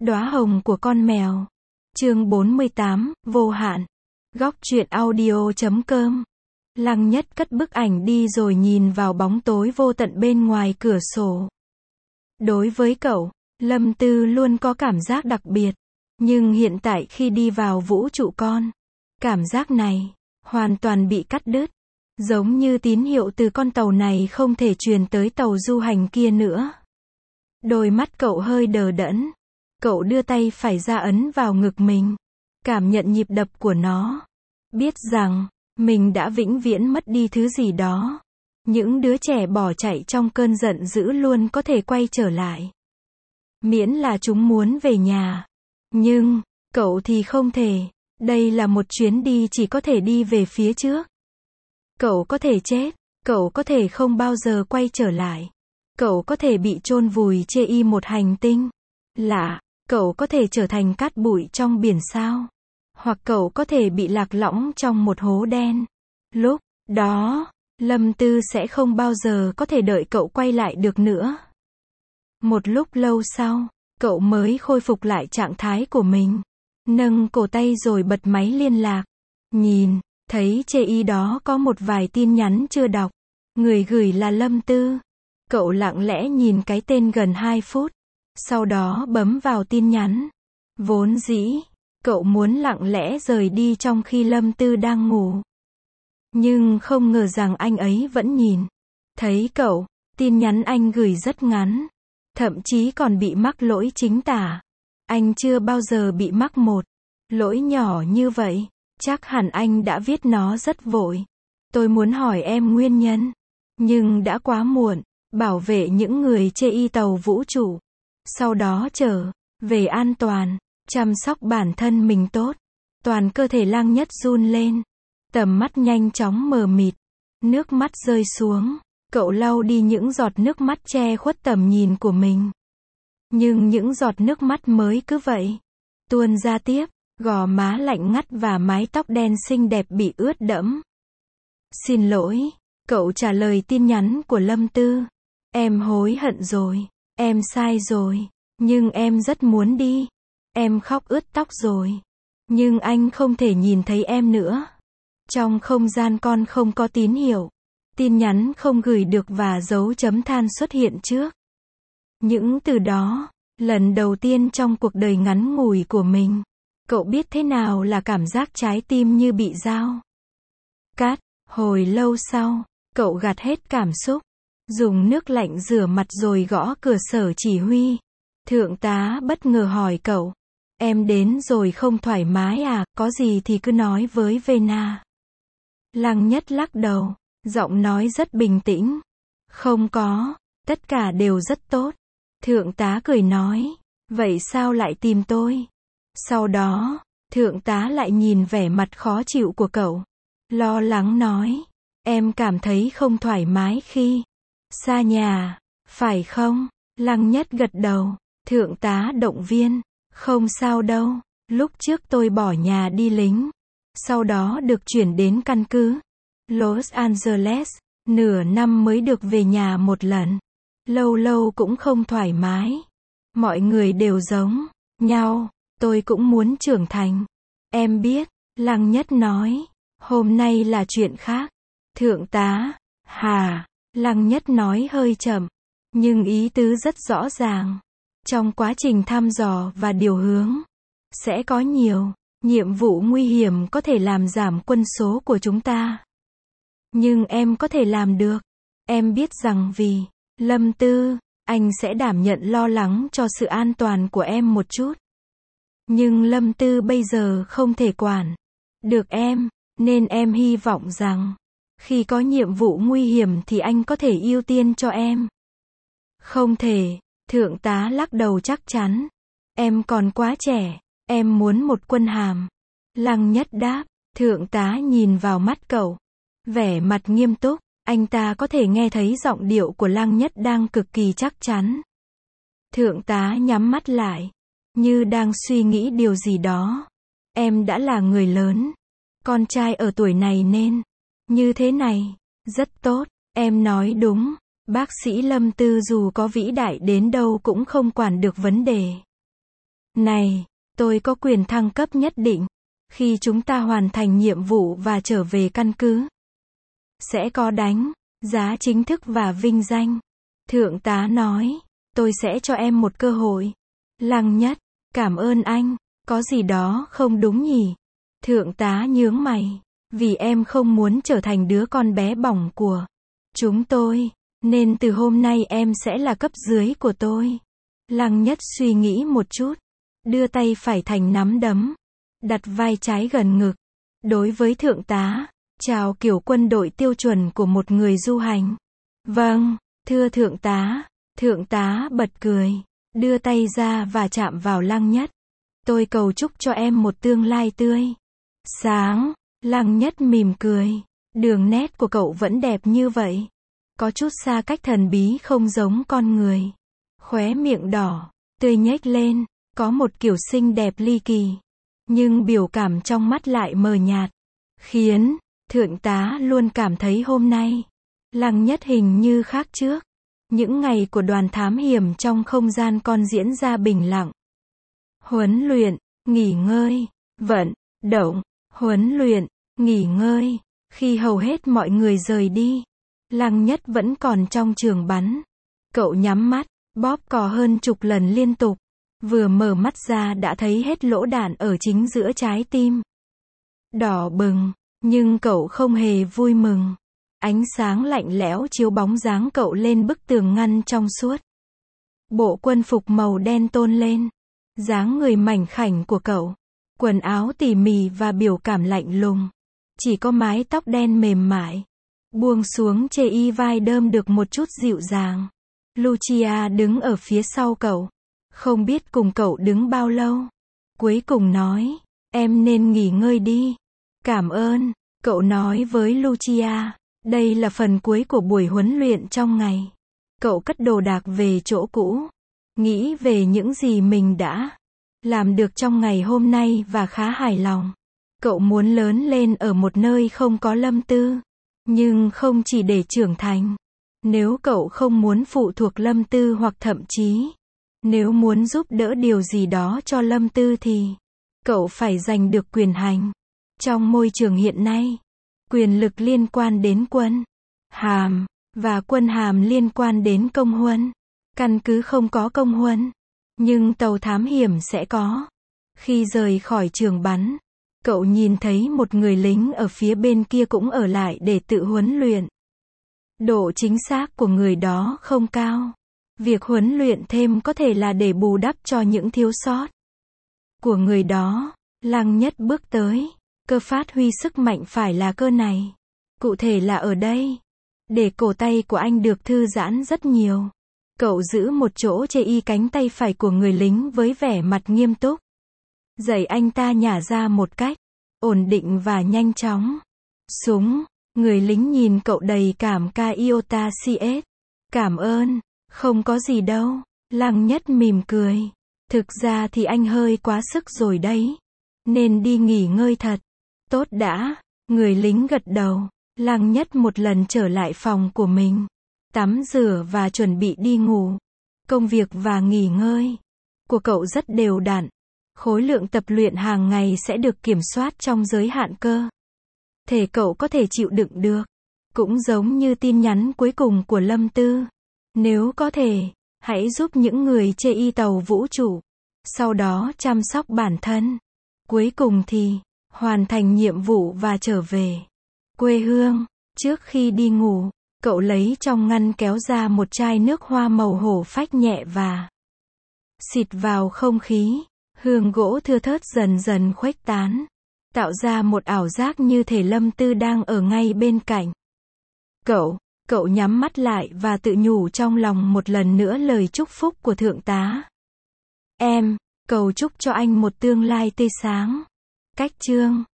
Đóa hồng của con mèo. Chương 48, vô hạn. Góc truyện audio.com. Lăng Nhất cất bức ảnh đi rồi nhìn vào bóng tối vô tận bên ngoài cửa sổ. Đối với cậu, Lâm Tư luôn có cảm giác đặc biệt. Nhưng hiện tại khi đi vào vũ trụ con, cảm giác này hoàn toàn bị cắt đứt. Giống như tín hiệu từ con tàu này không thể truyền tới tàu du hành kia nữa. Đôi mắt cậu hơi đờ đẫn. Cậu đưa tay phải ra ấn vào ngực mình. Cảm nhận nhịp đập của nó. Biết rằng, mình đã vĩnh viễn mất đi thứ gì đó. Những đứa trẻ bỏ chạy trong cơn giận dữ luôn có thể quay trở lại. Miễn là chúng muốn về nhà. Nhưng, cậu thì không thể. Đây là một chuyến đi chỉ có thể đi về phía trước. Cậu có thể chết. Cậu có thể không bao giờ quay trở lại. Cậu có thể bị chôn vùi trên một hành tinh lạ. Cậu có thể trở thành cát bụi trong biển sao. Hoặc cậu có thể bị lạc lõng trong một hố đen. Lúc đó, Lâm Tư sẽ không bao giờ có thể đợi cậu quay lại được nữa. Một lúc lâu sau, cậu mới khôi phục lại trạng thái của mình. Nâng cổ tay rồi bật máy liên lạc. Nhìn, thấy trên đó có một vài tin nhắn chưa đọc. Người gửi là Lâm Tư. Cậu lặng lẽ nhìn cái tên gần 2 phút. Sau đó bấm vào tin nhắn. Vốn dĩ, cậu muốn lặng lẽ rời đi trong khi Lâm Tư đang ngủ. Nhưng không ngờ rằng anh ấy vẫn nhìn. Thấy cậu, tin nhắn anh gửi rất ngắn. Thậm chí còn bị mắc lỗi chính tả. Anh chưa bao giờ bị mắc một lỗi nhỏ như vậy. Chắc hẳn anh đã viết nó rất vội. Tôi muốn hỏi em nguyên nhân. Nhưng đã quá muộn. Bảo vệ những người trên tàu vũ trụ. Sau đó trở về an toàn. Chăm sóc bản thân mình tốt. Toàn cơ thể Lăng Nhất run lên. Tầm mắt nhanh chóng mờ mịt. Nước mắt rơi xuống. Cậu lau đi những giọt nước mắt che khuất tầm nhìn của mình. Nhưng những giọt nước mắt mới cứ vậy tuôn ra tiếp. Gò má lạnh ngắt và mái tóc đen xinh đẹp bị ướt đẫm. Xin lỗi. Cậu trả lời tin nhắn của Lâm Tư. Em hối hận rồi. Em sai rồi. Nhưng em rất muốn đi. Em khóc ướt tóc rồi. Nhưng anh không thể nhìn thấy em nữa. Trong không gian con không có tín hiệu. Tin nhắn không gửi được và dấu chấm than xuất hiện trước. Những từ đó, lần đầu tiên trong cuộc đời ngắn ngủi của mình, cậu biết thế nào là cảm giác trái tim như bị dao cắt. Hồi lâu sau, cậu gạt hết cảm xúc. Dùng nước lạnh rửa mặt rồi gõ cửa sở chỉ huy. Thượng tá bất ngờ hỏi cậu. Em đến rồi không thoải mái à, có gì thì cứ nói với Vena. Lăng Nhất lắc đầu, giọng nói rất bình tĩnh. Không có, tất cả đều rất tốt. Thượng tá cười nói, vậy sao lại tìm tôi? Sau đó, thượng tá lại nhìn vẻ mặt khó chịu của cậu. Lo lắng nói, em cảm thấy không thoải mái khi xa nhà, phải không? Lăng Nhất gật đầu. Thượng tá động viên, không sao đâu, lúc trước tôi bỏ nhà đi lính. Sau đó được chuyển đến căn cứ Los Angeles, nửa năm mới được về nhà một lần. Lâu lâu cũng không thoải mái. Mọi người đều giống nhau, tôi cũng muốn trưởng thành. Em biết, Lăng Nhất nói, hôm nay là chuyện khác. Thượng tá, hả? Lăng Nhất nói hơi chậm, nhưng ý tứ rất rõ ràng. Trong quá trình thăm dò và điều hướng, sẽ có nhiều nhiệm vụ nguy hiểm có thể làm giảm quân số của chúng ta. Nhưng em có thể làm được. Em biết rằng vì Lâm Tư, anh sẽ đảm nhận lo lắng cho sự an toàn của em một chút. Nhưng Lâm Tư bây giờ không thể quản được em, nên em hy vọng rằng khi có nhiệm vụ nguy hiểm thì anh có thể ưu tiên cho em. Không thể. Thượng tá lắc đầu chắc chắn. Em còn quá trẻ. Em muốn một quân hàm. Lăng Nhất đáp. Thượng tá nhìn vào mắt cậu. Vẻ mặt nghiêm túc. Anh ta có thể nghe thấy giọng điệu của Lăng Nhất đang cực kỳ chắc chắn. Thượng tá nhắm mắt lại. Như đang suy nghĩ điều gì đó. Em đã là người lớn. Con trai ở tuổi này nên như thế này. Rất tốt. Em nói đúng. Bác sĩ Lâm Tư dù có vĩ đại đến đâu cũng không quản được vấn đề Này, tôi có quyền thăng cấp nhất định. Khi chúng ta hoàn thành nhiệm vụ và trở về căn cứ, sẽ có đánh giá chính thức và vinh danh. Thượng tá nói, tôi sẽ cho em một cơ hội. Lăng Nhất, cảm ơn anh, có gì đó không đúng nhỉ? Thượng tá nhướng mày, vì em không muốn trở thành đứa con bé bỏng của chúng tôi, nên từ hôm nay em sẽ là cấp dưới của tôi. Lăng Nhất suy nghĩ một chút, đưa tay phải thành nắm đấm, đặt vai trái gần ngực. Đối với thượng tá, chào kiểu quân đội tiêu chuẩn của một người du hành. Vâng, thưa thượng tá. Thượng tá bật cười, đưa tay ra và chạm vào Lăng Nhất. Tôi cầu chúc cho em một tương lai tươi sáng. Lăng Nhất mỉm cười, đường nét của cậu vẫn đẹp như vậy, có chút xa cách thần bí không giống con người. Khóe miệng đỏ tươi nhếch lên, có một kiểu xinh đẹp ly kỳ, nhưng biểu cảm trong mắt lại mờ nhạt, khiến thượng tá luôn cảm thấy hôm nay Lăng Nhất hình như khác trước. Những ngày của đoàn thám hiểm trong không gian con diễn ra bình lặng. Huấn luyện, nghỉ ngơi, vận động, huấn luyện, nghỉ ngơi. Khi hầu hết mọi người rời đi, Lăng Nhất vẫn còn trong trường bắn. Cậu nhắm mắt, bóp cò hơn chục lần liên tục. Vừa mở mắt ra đã thấy hết lỗ đạn ở chính giữa trái tim. Đỏ bừng, nhưng cậu không hề vui mừng. Ánh sáng lạnh lẽo chiếu bóng dáng cậu lên bức tường ngăn trong suốt. Bộ quân phục màu đen tôn lên dáng người mảnh khảnh của cậu. Quần áo tỉ mỉ và biểu cảm lạnh lùng. Chỉ có mái tóc đen mềm mại buông xuống chê y vai đơm được một chút dịu dàng. Lucia đứng ở phía sau cậu, không biết cùng cậu đứng bao lâu. Cuối cùng nói, em nên nghỉ ngơi đi. Cảm ơn, cậu nói với Lucia. Đây là phần cuối của buổi huấn luyện trong ngày. Cậu cất đồ đạc về chỗ cũ, nghĩ về những gì mình đã làm được trong ngày hôm nay và khá hài lòng. Cậu muốn lớn lên ở một nơi không có Lâm Tư, nhưng không chỉ để trưởng thành. Nếu cậu không muốn phụ thuộc Lâm Tư hoặc thậm chí, nếu muốn giúp đỡ điều gì đó cho Lâm Tư thì cậu phải giành được quyền hành. Trong môi trường hiện nay, quyền lực liên quan đến quân hàm, và quân hàm liên quan đến công huân. Căn cứ không có công huân, nhưng tàu thám hiểm sẽ có. Khi rời khỏi trường bắn, cậu nhìn thấy một người lính ở phía bên kia cũng ở lại để tự huấn luyện. Độ chính xác của người đó không cao. Việc huấn luyện thêm có thể là để bù đắp cho những thiếu sót của người đó. Lăng Nhất bước tới. Cơ phát huy sức mạnh phải là cơ này. Cụ thể là ở đây. Để cổ tay của anh được thư giãn rất nhiều. Cậu giữ một chỗ chê y cánh tay phải của người lính với vẻ mặt nghiêm túc. Dạy anh ta nhả ra một cách ổn định và nhanh chóng. Súng. Người lính nhìn cậu đầy cảm ca iota cs. Cảm ơn. Không có gì đâu. Lăng Nhất mỉm cười. Thực ra thì anh hơi quá sức rồi đấy. Nên đi nghỉ ngơi thật. Tốt đã. Người lính gật đầu. Lăng Nhất một lần trở lại phòng của mình. Tắm rửa và chuẩn bị đi ngủ. Công việc và nghỉ ngơi của cậu rất đều đặn. Khối lượng tập luyện hàng ngày sẽ được kiểm soát trong giới hạn cơ thể cậu có thể chịu đựng được. Cũng giống như tin nhắn cuối cùng của Lâm Tư. Nếu có thể, hãy giúp những người chê y tàu vũ trụ. Sau đó chăm sóc bản thân. Cuối cùng thì, hoàn thành nhiệm vụ và trở về quê hương. Trước khi đi ngủ, cậu lấy trong ngăn kéo ra một chai nước hoa màu hổ phách nhẹ và xịt vào không khí. Hương gỗ thưa thớt dần dần khuếch tán, tạo ra một ảo giác như thể Lâm Tư đang ở ngay bên cạnh. Cậu nhắm mắt lại và tự nhủ trong lòng một lần nữa lời chúc phúc của thượng tá. Em, cầu chúc cho anh một tương lai tươi sáng. Cách chương